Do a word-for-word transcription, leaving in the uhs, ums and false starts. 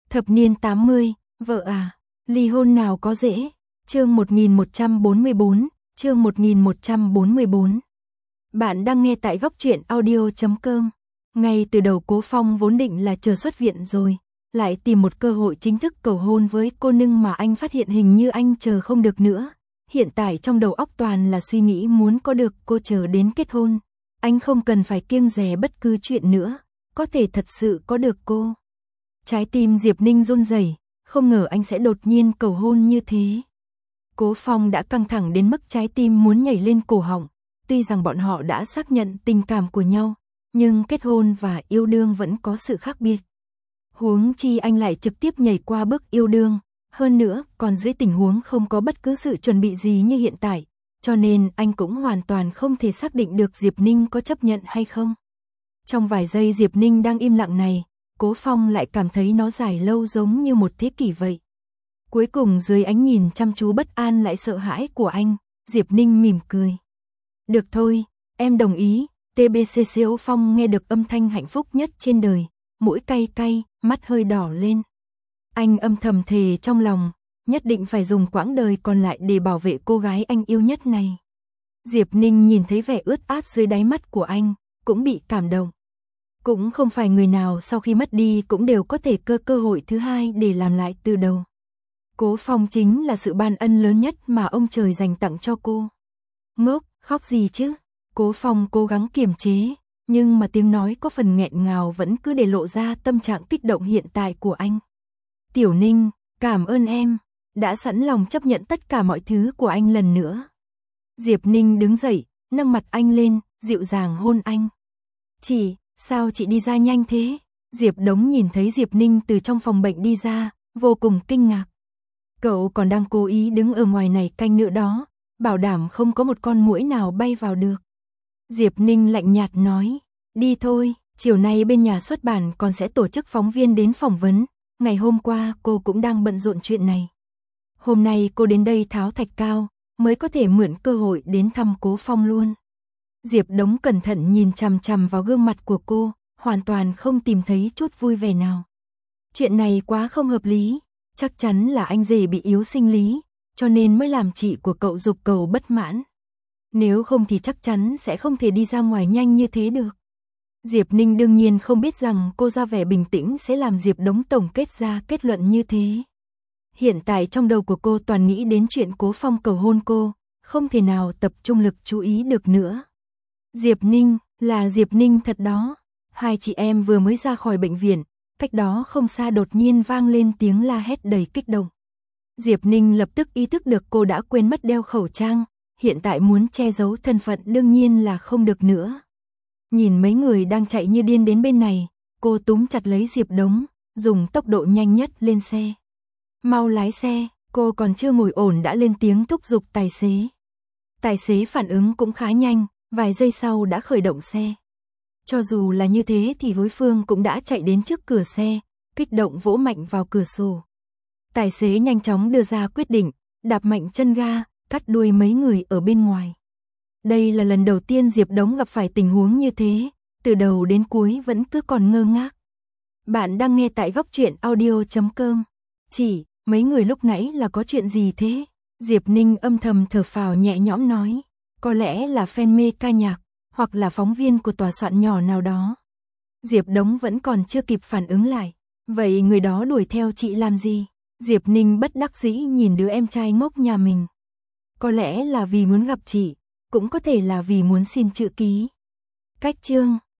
Thập niên tám mươi, vợ à, ly hôn nào có dễ. Chương một nghìn một trăm bốn mươi bốn, chương một nghìn một trăm bốn mươi bốn. Bạn đang nghe tại góc truyện audio chấm com. Ngay từ đầu Cố Phong vốn định là chờ xuất viện rồi, lại tìm một cơ hội chính thức cầu hôn với cô, nhưng mà anh phát hiện hình như anh chờ không được nữa. Hiện tại trong đầu óc toàn là suy nghĩ muốn có được cô chờ đến kết hôn. Anh không cần phải kiêng dè bất cứ chuyện nữa, có thể thật sự có được cô. Trái tim Diệp Ninh run rẩy, không ngờ anh sẽ đột nhiên cầu hôn như thế. Cố Phong đã căng thẳng đến mức trái tim muốn nhảy lên cổ họng. Tuy rằng bọn họ đã xác nhận tình cảm của nhau, nhưng kết hôn và yêu đương vẫn có sự khác biệt. Huống chi anh lại trực tiếp nhảy qua bước yêu đương, hơn nữa còn dưới tình huống không có bất cứ sự chuẩn bị gì như hiện tại, cho nên anh cũng hoàn toàn không thể xác định được Diệp Ninh có chấp nhận hay không. Trong vài giây Diệp Ninh đang im lặng này, Cố Phong lại cảm thấy nó dài lâu giống như một thế kỷ vậy. Cuối cùng dưới ánh nhìn chăm chú bất an lại sợ hãi của anh, Diệp Ninh mỉm cười. Được thôi, em đồng ý. tê bê xê Cố Phong nghe được âm thanh hạnh phúc nhất trên đời, mũi cay cay, mắt hơi đỏ lên. Anh âm thầm thề trong lòng, nhất định phải dùng quãng đời còn lại để bảo vệ cô gái anh yêu nhất này. Diệp Ninh nhìn thấy vẻ ướt át dưới đáy mắt của anh, cũng bị cảm động. Cũng không phải người nào sau khi mất đi cũng đều có thể cơ cơ hội thứ hai để làm lại từ đầu. Cố Phong chính là sự ban ân lớn nhất mà ông trời dành tặng cho cô. Ngốc, khóc gì chứ? Cố Phong cố gắng kiềm chế, nhưng mà tiếng nói có phần nghẹn ngào vẫn cứ để lộ ra tâm trạng kích động hiện tại của anh. Tiểu Ninh, cảm ơn em, đã sẵn lòng chấp nhận tất cả mọi thứ của anh lần nữa. Diệp Ninh đứng dậy, nâng mặt anh lên, dịu dàng hôn anh. Chị, sao chị đi ra nhanh thế? Diệp Đống nhìn thấy Diệp Ninh từ trong phòng bệnh đi ra, vô cùng kinh ngạc. Cậu còn đang cố ý đứng ở ngoài này canh nữa đó, bảo đảm không có một con muỗi nào bay vào được. Diệp Ninh lạnh nhạt nói, đi thôi, chiều nay bên nhà xuất bản còn sẽ tổ chức phóng viên đến phỏng vấn, ngày hôm qua cô cũng đang bận rộn chuyện này. Hôm nay cô đến đây tháo thạch cao, mới có thể mượn cơ hội đến thăm Cố Phong luôn. Diệp Đống cẩn thận nhìn chằm chằm vào gương mặt của cô, hoàn toàn không tìm thấy chút vui vẻ nào. Chuyện này quá không hợp lý, chắc chắn là anh rể bị yếu sinh lý, cho nên mới làm chị của cậu dục cầu bất mãn. Nếu không thì chắc chắn sẽ không thể đi ra ngoài nhanh như thế được. Diệp Ninh đương nhiên không biết rằng cô ra vẻ bình tĩnh sẽ làm Diệp Đống tổng kết ra kết luận như thế. Hiện tại trong đầu của cô toàn nghĩ đến chuyện Cố Phong cầu hôn cô, không thể nào tập trung lực chú ý được nữa. Diệp Ninh, là Diệp Ninh thật đó. Hai chị em vừa mới ra khỏi bệnh viện, cách đó không xa đột nhiên vang lên tiếng la hét đầy kích động. Diệp Ninh lập tức ý thức được cô đã quên mất đeo khẩu trang, hiện tại muốn che giấu thân phận đương nhiên là không được nữa. Nhìn mấy người đang chạy như điên đến bên này, cô túm chặt lấy Diệp Đống, dùng tốc độ nhanh nhất lên xe. Mau lái xe, cô còn chưa ngồi ổn đã lên tiếng thúc giục tài xế. Tài xế phản ứng cũng khá nhanh, vài giây sau đã khởi động xe. Cho dù là như thế thì đối phương cũng đã chạy đến trước cửa xe, kích động vỗ mạnh vào cửa sổ. Tài xế nhanh chóng đưa ra quyết định, đạp mạnh chân ga, cắt đuôi mấy người ở bên ngoài. Đây là lần đầu tiên Diệp Đống gặp phải tình huống như thế, từ đầu đến cuối vẫn cứ còn ngơ ngác. Bạn đang nghe tại góc truyện audio chấm com. Chỉ, mấy người lúc nãy là có chuyện gì thế? Diệp Ninh âm thầm thở phào nhẹ nhõm nói, có lẽ là fan mê ca nhạc, hoặc là phóng viên của tòa soạn nhỏ nào đó. Diệp Đống vẫn còn chưa kịp phản ứng lại, vậy người đó đuổi theo chị làm gì? Diệp Ninh bất đắc dĩ nhìn đứa em trai ngốc nhà mình. Có lẽ là vì muốn gặp chị, cũng có thể là vì muốn xin chữ ký. Cách chương